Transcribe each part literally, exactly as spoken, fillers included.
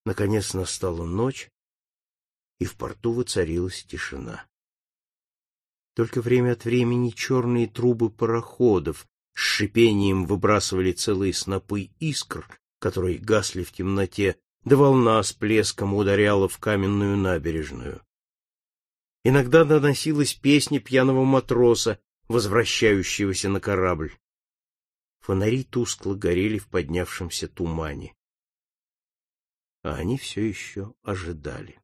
Наконец настала ночь, и в порту воцарилась тишина. Только время от времени черные трубы пароходов с шипением выбрасывали целые снопы искр, которые гасли в темноте, да волна с плеском ударяла в каменную набережную. Иногда доносилась песня пьяного матроса, возвращающегося на корабль. Фонари тускло горели в поднявшемся тумане. А они все еще ожидали.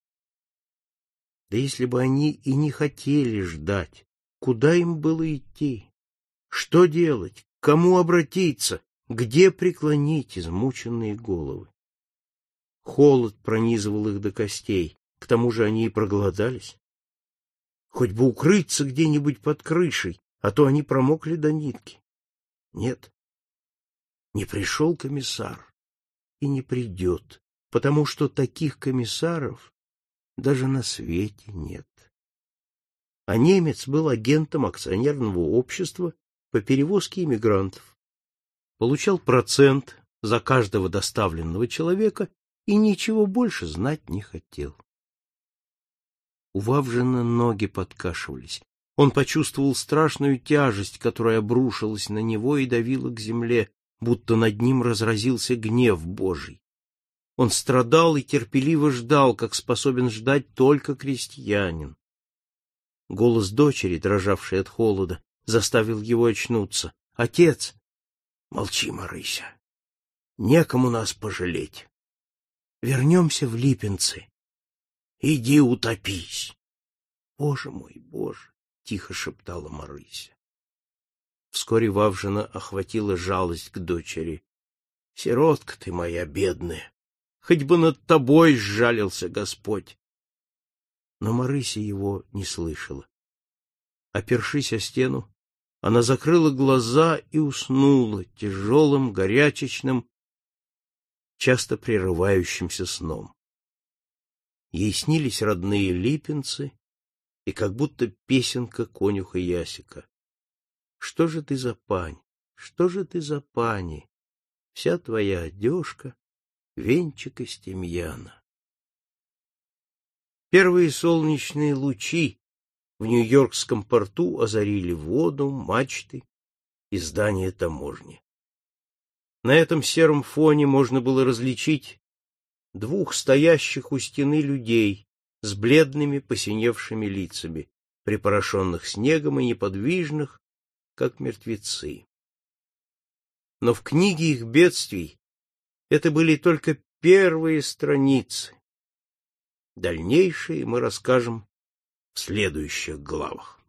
Да если бы они и не хотели ждать, куда им было идти? Что делать? К кому обратиться? Где преклонить измученные головы? Холод пронизывал их до костей, к тому же они и проголодались. Хоть бы укрыться где-нибудь под крышей, а то они промокли до нитки. Нет, не пришел комиссар и не придет, потому что таких комиссаров даже на свете нет. А немец был агентом акционерного общества по перевозке иммигрантов, получал процент за каждого доставленного человека и ничего больше знать не хотел. У Вавжина ноги подкашивались. Он почувствовал страшную тяжесть, которая обрушилась на него и давила к земле, будто над ним разразился гнев Божий. Он страдал и терпеливо ждал, как способен ждать только крестьянин. Голос дочери, дрожавший от холода, заставил его очнуться. — Отец! — Молчи, Марыся. Некому нас пожалеть. Вернемся в Липинцы. Иди утопись. — Боже мой, Боже! — тихо шептала Марыся. Вскоре Вавжина охватила жалость к дочери. — Сиротка ты моя бедная! Хоть бы над тобой сжалился Господь. Но Марыся его не слышала. Опершись о стену, она закрыла глаза и уснула тяжелым, горячечным, часто прерывающимся сном. Ей снились родные Липинцы и как будто песенка конюха Ясика. Что же ты за пань, что же ты за пани, вся твоя одежка — венчик из тимьяна. Первые солнечные лучи в Нью-Йоркском порту озарили воду, мачты и здания таможни. На этом сером фоне можно было различить двух стоящих у стены людей с бледными посиневшими лицами, припорошенных снегом и неподвижных, как мертвецы. Но в книге их бедствий это были только первые страницы. Дальнейшее мы расскажем в следующих главах.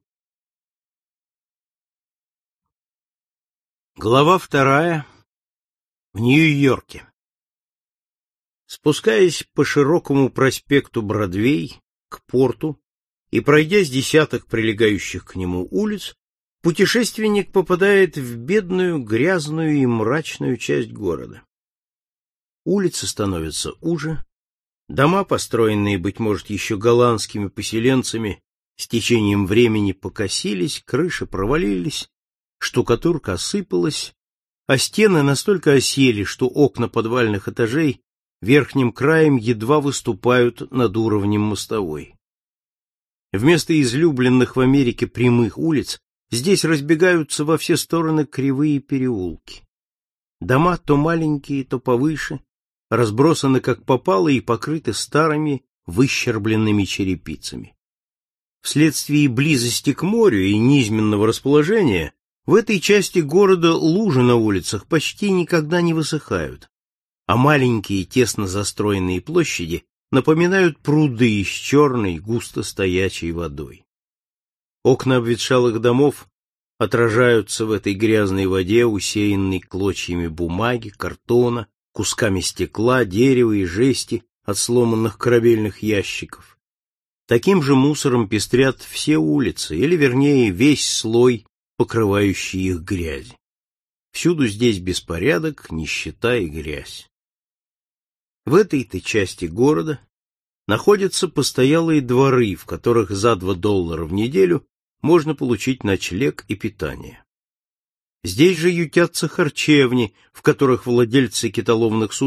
Глава вторая. В Нью-Йорке. Спускаясь по широкому проспекту Бродвей к порту и пройдя с десяток прилегающих к нему улиц, путешественник попадает в бедную, грязную и мрачную часть города. Улицы становятся уже, дома, построенные, быть может, еще голландскими поселенцами, с течением времени покосились, крыши провалились, штукатурка осыпалась, а стены настолько осели, что окна подвальных этажей верхним краем едва выступают над уровнем мостовой. Вместо излюбленных в Америке прямых улиц здесь разбегаются во все стороны кривые переулки. Дома то маленькие, то повыше, разбросаны как попало и покрыты старыми выщербленными черепицами. Вследствие близости к морю и низменного расположения в этой части города лужи на улицах почти никогда не высыхают, а маленькие тесно застроенные площади напоминают пруды с черной густо стоячей водой. Окна обветшалых домов отражаются в этой грязной воде, усеянной клочьями бумаги, картона, кусками стекла, дерева и жести от сломанных корабельных ящиков. Таким же мусором пестрят все улицы, или, вернее, весь слой, покрывающий их грязь. Всюду здесь беспорядок, нищета и грязь. В этой-то части города находятся постоялые дворы, в которых за два доллара в неделю можно получить ночлег и питание. Здесь же ютятся харчевни, в которых владельцы китоловных судов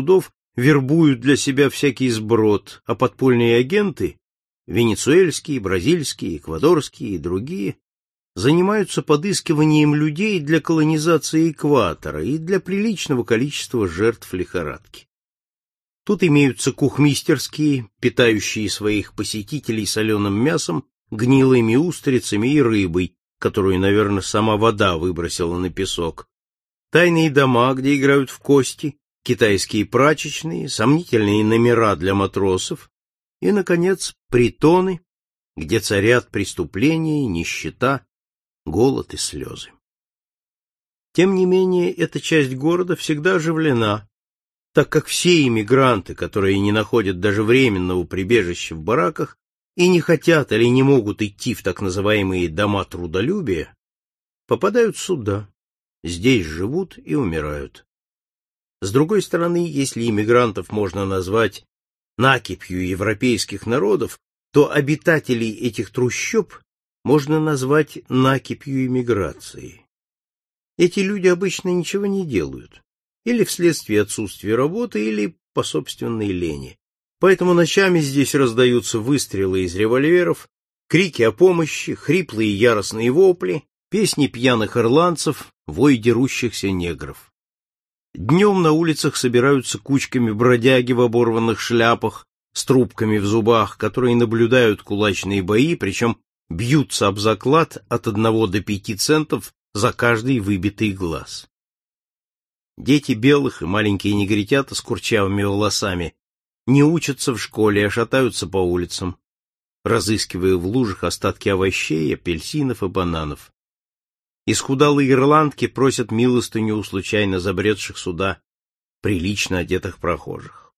вербуют для себя всякий сброд, а подпольные агенты, венесуэльские, бразильские, эквадорские и другие, занимаются подыскиванием людей для колонизации экватора и для приличного количества жертв лихорадки. Тут имеются кухмистерские, питающие своих посетителей соленым мясом, гнилыми устрицами и рыбой, которую, наверное, сама вода выбросила на песок, тайные дома, где играют в кости, китайские прачечные, сомнительные номера для матросов и, наконец, притоны, где царят преступления, нищета, голод и слезы. Тем не менее, эта часть города всегда оживлена, так как все иммигранты, которые не находят даже временного прибежища в бараках и не хотят или не могут идти в так называемые дома трудолюбия, попадают сюда, здесь живут и умирают. С другой стороны, если иммигрантов можно назвать накипью европейских народов, то обитателей этих трущоб можно назвать накипью эмиграции. Эти люди обычно ничего не делают, или вследствие отсутствия работы, или по собственной лени. Поэтому ночами здесь раздаются выстрелы из револьверов, крики о помощи, хриплые яростные вопли, песни пьяных ирландцев, вой дерущихся негров. Днем на улицах собираются кучками бродяги в оборванных шляпах, с трубками в зубах, которые наблюдают кулачные бои, причем бьются об заклад от одного до пяти центов за каждый выбитый глаз. Дети белых и маленькие негритята с курчавыми волосами не учатся в школе, а шатаются по улицам, разыскивая в лужах остатки овощей, апельсинов и бананов. Исхудалые ирландки просят милостыню у случайно забредших сюда прилично одетых прохожих.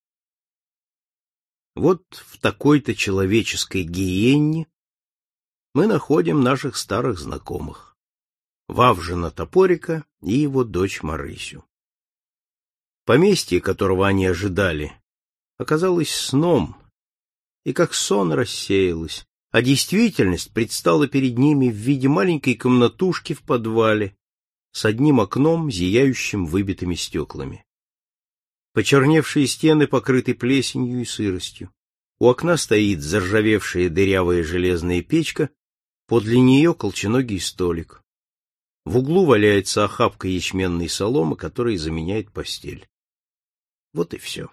Вот в такой-то человеческой гиенне мы находим наших старых знакомых — Вавжина Топорика и его дочь Марысю. Поместье, которого они ожидали, оказалось сном, и как сон рассеялось, а действительность предстала перед ними в виде маленькой комнатушки в подвале с одним окном, зияющим выбитыми стеклами. Почерневшие стены покрыты плесенью и сыростью. У окна стоит заржавевшая дырявая железная печка, подле нее колченогий столик. В углу валяется охапка ячменной соломы, которая заменяет постель. Вот и все.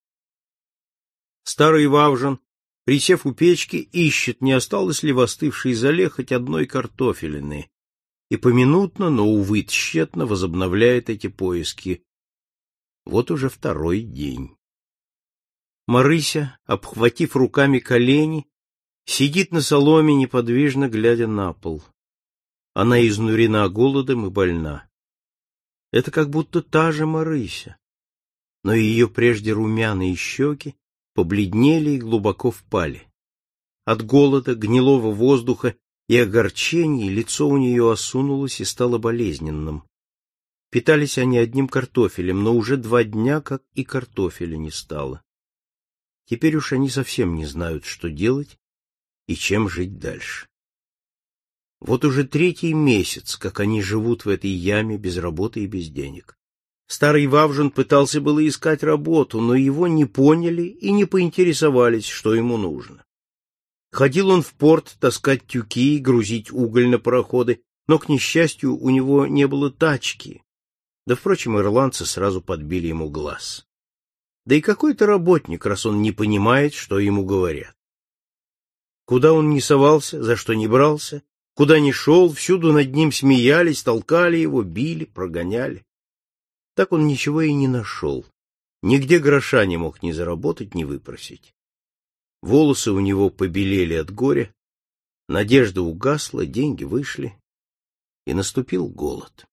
Старый Вавжин, присев у печки, ищет, не осталось ли в остывшей золе хоть одной картофелины, и поминутно, но, увы, тщетно возобновляет эти поиски. Вот уже второй день. Марыся, обхватив руками колени, сидит на соломе, неподвижно глядя на пол. Она изнурена голодом и больна. Это как будто та же Марыся, но ее прежде румяные щеки побледнели и глубоко впали. От голода, гнилого воздуха и огорчений лицо у нее осунулось и стало болезненным. Питались они одним картофелем, но уже два дня, как и картофеля не стало. Теперь уж они совсем не знают, что делать и чем жить дальше. Вот уже третий месяц, как они живут в этой яме без работы и без денег. Старый Вавжин пытался было искать работу, но его не поняли и не поинтересовались, что ему нужно. Ходил он в порт таскать тюки и грузить уголь на пароходы, но, к несчастью, у него не было тачки. Да, впрочем, ирландцы сразу подбили ему глаз. Да и какой-то работник, раз он не понимает, что ему говорят. Куда он ни совался, за что ни брался, куда ни шел, всюду над ним смеялись, толкали его, били, прогоняли. Так он ничего и не нашел. Нигде гроша не мог ни заработать, ни выпросить. Волосы у него побелели от горя, надежда угасла, деньги вышли, и наступил голод.